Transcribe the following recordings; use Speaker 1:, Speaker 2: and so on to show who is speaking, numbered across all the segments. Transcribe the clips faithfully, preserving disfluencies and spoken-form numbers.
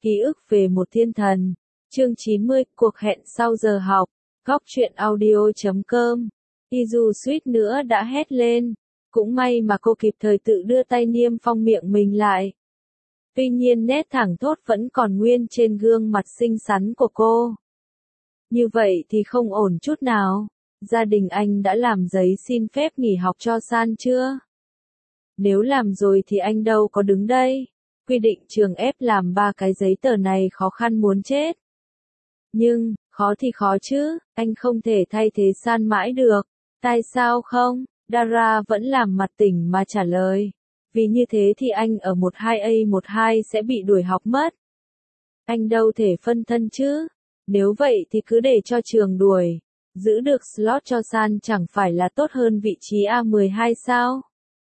Speaker 1: Ký ức về một thiên thần. Chương chín mươi, cuộc hẹn sau giờ học. Góc truyện audio chấm com. Izu suýt nữa đã hét lên. Cũng may mà cô kịp thời tự đưa tay niêm phong miệng mình lại. Tuy nhiên nét thẳng thốt vẫn còn nguyên trên gương mặt xinh xắn của cô. Như vậy thì không ổn chút nào. Gia đình anh đã làm giấy xin phép nghỉ học cho San chưa? Nếu làm rồi thì anh đâu có đứng đây. Quy định trường ép làm ba cái giấy tờ này khó khăn muốn chết. Nhưng, khó thì khó chứ, anh không thể thay thế San mãi được. Tại sao không? Dara vẫn làm mặt tỉnh mà trả lời. Vì như thế thì anh ở một hai A một hai sẽ bị đuổi học mất. Anh đâu thể phân thân chứ. Nếu vậy thì cứ để cho trường đuổi. Giữ được slot cho San chẳng phải là tốt hơn vị trí A mười hai sao?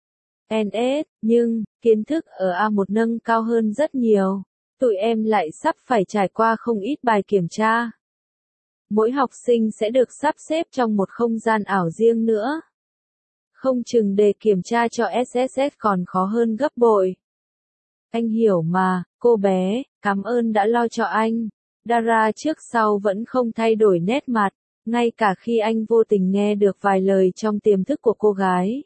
Speaker 1: en ét, nhưng, kiến thức ở A một nâng cao hơn rất nhiều. Tụi em lại sắp phải trải qua không ít bài kiểm tra. Mỗi học sinh sẽ được sắp xếp trong một không gian ảo riêng nữa. Không chừng đề kiểm tra cho ét ét ét còn khó hơn gấp bội. Anh hiểu mà, cô bé, cảm ơn đã lo cho anh. Dara trước sau vẫn không thay đổi nét mặt, ngay cả khi anh vô tình nghe được vài lời trong tiềm thức của cô gái.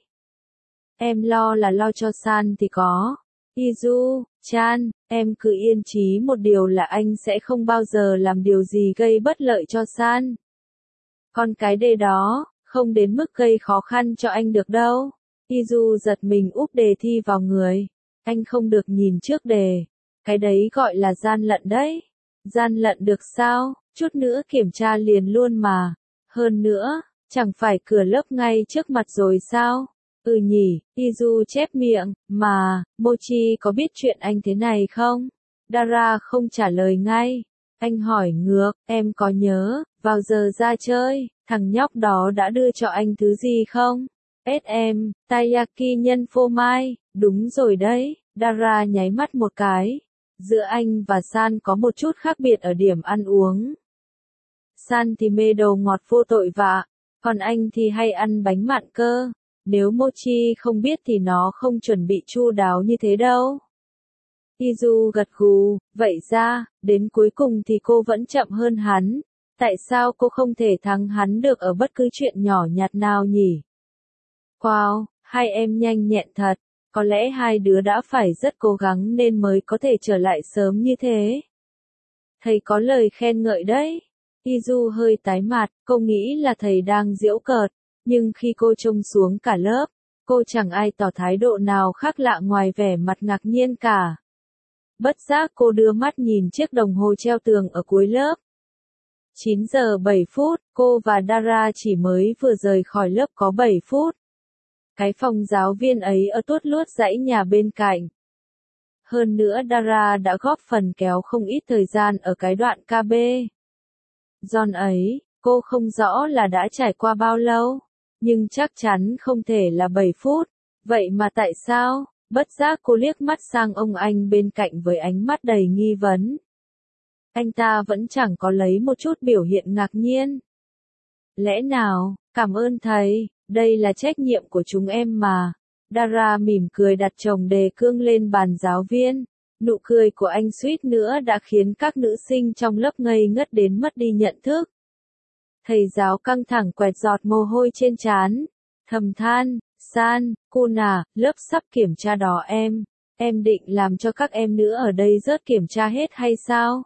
Speaker 1: Em lo là lo cho San thì có. Izu, Chan, em cứ yên chí một điều là anh sẽ không bao giờ làm điều gì gây bất lợi cho San. Còn cái đề đó, không đến mức gây khó khăn cho anh được đâu. Izu giật mình úp đề thi vào người. Anh không được nhìn trước đề. Cái đấy gọi là gian lận đấy. Gian lận được sao? Chút nữa kiểm tra liền luôn mà. Hơn nữa, chẳng phải cửa lớp ngay trước mặt rồi sao? Ừ nhỉ, Izu chép miệng, mà, Mochi có biết chuyện anh thế này không? Dara không trả lời ngay. Anh hỏi ngược, em có nhớ, vào giờ ra chơi, thằng nhóc đó đã đưa cho anh thứ gì không? ét em, taiyaki nhân phô mai, đúng rồi đấy, Dara nháy mắt một cái. Giữa anh và San có một chút khác biệt ở điểm ăn uống. San thì mê đồ ngọt vô tội vạ, còn anh thì hay ăn bánh mặn cơ. Nếu Mochi không biết thì nó không chuẩn bị chu đáo như thế đâu. Izu gật gù, vậy ra, đến cuối cùng thì cô vẫn chậm hơn hắn. Tại sao cô không thể thắng hắn được ở bất cứ chuyện nhỏ nhặt nào nhỉ? Wow, hai em nhanh nhẹn thật. Có lẽ hai đứa đã phải rất cố gắng nên mới có thể trở lại sớm như thế. Thầy có lời khen ngợi đấy. Izu hơi tái mặt, cô nghĩ là thầy đang giễu cợt. Nhưng khi cô trông xuống cả lớp, cô chẳng ai tỏ thái độ nào khác lạ ngoài vẻ mặt ngạc nhiên cả. Bất giác cô đưa mắt nhìn chiếc đồng hồ treo tường ở cuối lớp. chín giờ bảy phút, cô và Dara chỉ mới vừa rời khỏi lớp có bảy phút. Cái phòng giáo viên ấy ở tuốt luốt dãy nhà bên cạnh. Hơn nữa Dara đã góp phần kéo không ít thời gian ở cái đoạn ca bê. Giòn ấy, cô không rõ là đã trải qua bao lâu. Nhưng chắc chắn không thể là bảy phút. Vậy mà tại sao? Bất giác cô liếc mắt sang ông anh bên cạnh với ánh mắt đầy nghi vấn. Anh ta vẫn chẳng có lấy một chút biểu hiện ngạc nhiên. Lẽ nào, cảm ơn thầy, đây là trách nhiệm của chúng em mà. Dara mỉm cười đặt chồng đề cương lên bàn giáo viên. Nụ cười của anh suýt nữa đã khiến các nữ sinh trong lớp ngây ngất đến mất đi nhận thức. Thầy giáo căng thẳng quẹt giọt mồ hôi trên trán, thầm than, San, Kuna, lớp sắp kiểm tra đó em, em định làm cho các em nữa ở đây rớt kiểm tra hết hay sao?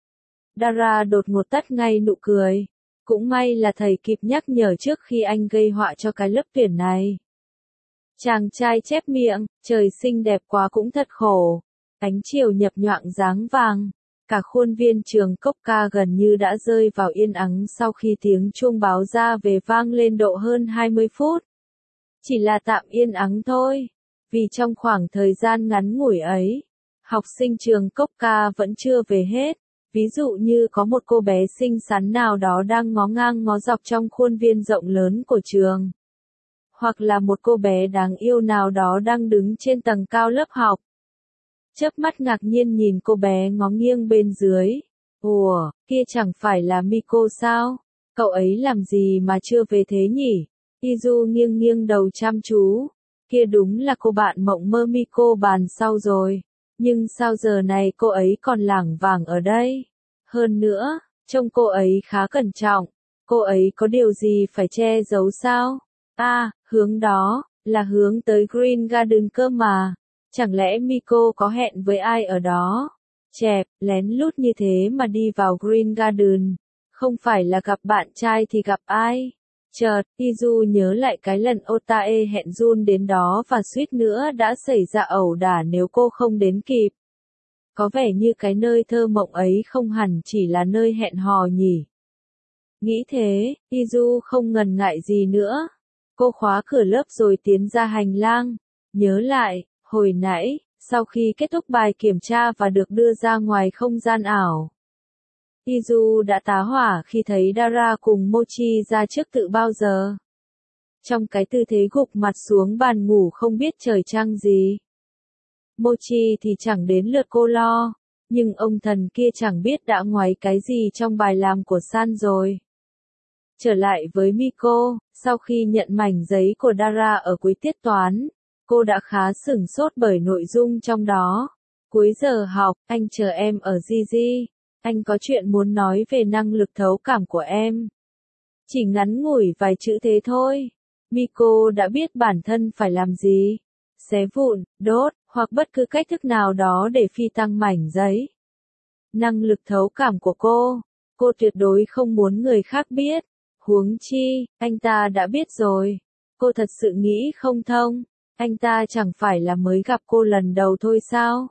Speaker 1: Dara đột ngột tắt ngay nụ cười, cũng may là thầy kịp nhắc nhở trước khi anh gây họa cho cái lớp tuyển này. Chàng trai chép miệng, trời xinh đẹp quá cũng thật khổ, ánh chiều nhập nhoạng dáng vàng. Cả khuôn viên trường Cốc Ca gần như đã rơi vào yên ắng sau khi tiếng chuông báo ra về vang lên độ hơn hai mươi phút. Chỉ là tạm yên ắng thôi, vì trong khoảng thời gian ngắn ngủi ấy, học sinh trường Cốc Ca vẫn chưa về hết. Ví dụ như có một cô bé xinh xắn nào đó đang ngó ngang ngó dọc trong khuôn viên rộng lớn của trường. Hoặc là một cô bé đáng yêu nào đó đang đứng trên tầng cao lớp học. Chớp mắt ngạc nhiên nhìn cô bé ngó nghiêng bên dưới. Ủa, kia chẳng phải là Miko sao? Cậu ấy làm gì mà chưa về thế nhỉ? Izu nghiêng nghiêng đầu chăm chú. Kia đúng là cô bạn mộng mơ Miko bàn sau rồi. Nhưng sao giờ này cô ấy còn lảng vảng ở đây? Hơn nữa, trông cô ấy khá cẩn trọng, cô ấy có điều gì phải che giấu sao? À, hướng đó, là hướng tới Green Garden cơ mà. Chẳng lẽ Miko có hẹn với ai ở đó? Chẹp, lén lút như thế mà đi vào Green Garden. Không phải là gặp bạn trai thì gặp ai? Chợt, Izu nhớ lại cái lần Otae hẹn Jun đến đó và suýt nữa đã xảy ra ẩu đả nếu cô không đến kịp. Có vẻ như cái nơi thơ mộng ấy không hẳn chỉ là nơi hẹn hò nhỉ. Nghĩ thế, Izu không ngần ngại gì nữa. Cô khóa cửa lớp rồi tiến ra hành lang. Nhớ lại, hồi nãy, sau khi kết thúc bài kiểm tra và được đưa ra ngoài không gian ảo, Izu đã tá hỏa khi thấy Dara cùng Mochi ra trước tự bao giờ. Trong cái tư thế gục mặt xuống bàn ngủ không biết trời trăng gì. Mochi thì chẳng đến lượt cô lo, nhưng ông thần kia chẳng biết đã ngoáy cái gì trong bài làm của San rồi. Trở lại với Miko, sau khi nhận mảnh giấy của Dara ở cuối tiết toán, cô đã khá sửng sốt bởi nội dung trong đó. Cuối giờ học, anh chờ em ở Gigi. Anh có chuyện muốn nói về năng lực thấu cảm của em. Chỉ ngắn ngủi vài chữ thế thôi. Miko đã biết bản thân phải làm gì. Xé vụn, đốt, hoặc bất cứ cách thức nào đó để phi tăng mảnh giấy. Năng lực thấu cảm của cô, cô tuyệt đối không muốn người khác biết. Huống chi, anh ta đã biết rồi. Cô thật sự nghĩ không thông. Anh ta chẳng phải là mới gặp cô lần đầu thôi sao?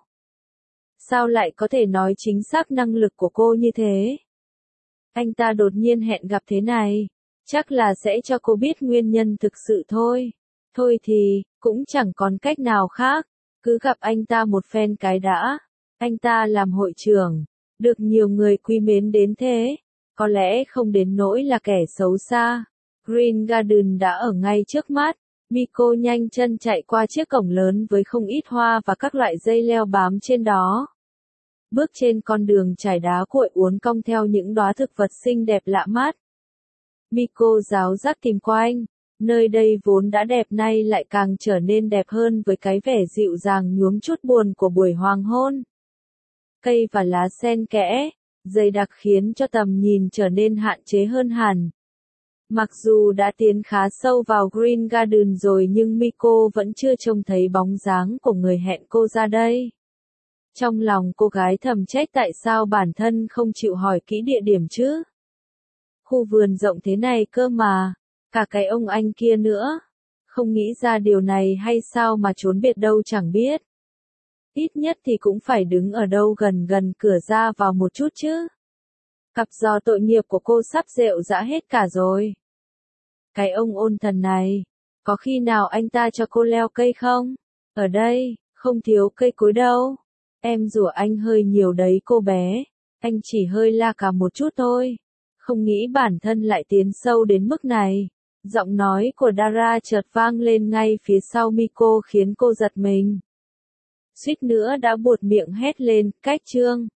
Speaker 1: Sao lại có thể nói chính xác năng lực của cô như thế? Anh ta đột nhiên hẹn gặp thế này, chắc là sẽ cho cô biết nguyên nhân thực sự thôi. Thôi thì, cũng chẳng còn cách nào khác, cứ gặp anh ta một phen cái đã. Anh ta làm hội trưởng, được nhiều người quý mến đến thế, có lẽ không đến nỗi là kẻ xấu xa. Green Garden đã ở ngay trước mắt. Miko nhanh chân chạy qua chiếc cổng lớn với không ít hoa và các loại dây leo bám trên đó. Bước trên con đường trải đá cuội uốn cong theo những đóa thực vật xinh đẹp lạ mắt. Miko ráo rắt tìm quanh, nơi đây vốn đã đẹp nay lại càng trở nên đẹp hơn với cái vẻ dịu dàng nhuốm chút buồn của buổi hoàng hôn. Cây và lá xen kẽ, dày đặc khiến cho tầm nhìn trở nên hạn chế hơn hẳn. Mặc dù đã tiến khá sâu vào Green Garden rồi nhưng Miko vẫn chưa trông thấy bóng dáng của người hẹn cô ra đây. Trong lòng cô gái thầm trách tại sao bản thân không chịu hỏi kỹ địa điểm chứ. Khu vườn rộng thế này cơ mà, cả cái ông anh kia nữa. Không nghĩ ra điều này hay sao mà trốn biệt đâu chẳng biết. Ít nhất thì cũng phải đứng ở đâu gần gần cửa ra vào một chút chứ. Cặp giò tội nghiệp của cô sắp rệu rã hết cả rồi. Cái ông ôn thần này, có khi nào anh ta cho cô leo cây không? Ở đây, không thiếu cây cối đâu. Em rủa anh hơi nhiều đấy cô bé. Anh chỉ hơi la cả một chút thôi. Không nghĩ bản thân lại tiến sâu đến mức này. Giọng nói của Dara chợt vang lên ngay phía sau Miko khiến cô giật mình. Suýt nữa đã buột miệng hét lên, cách chương.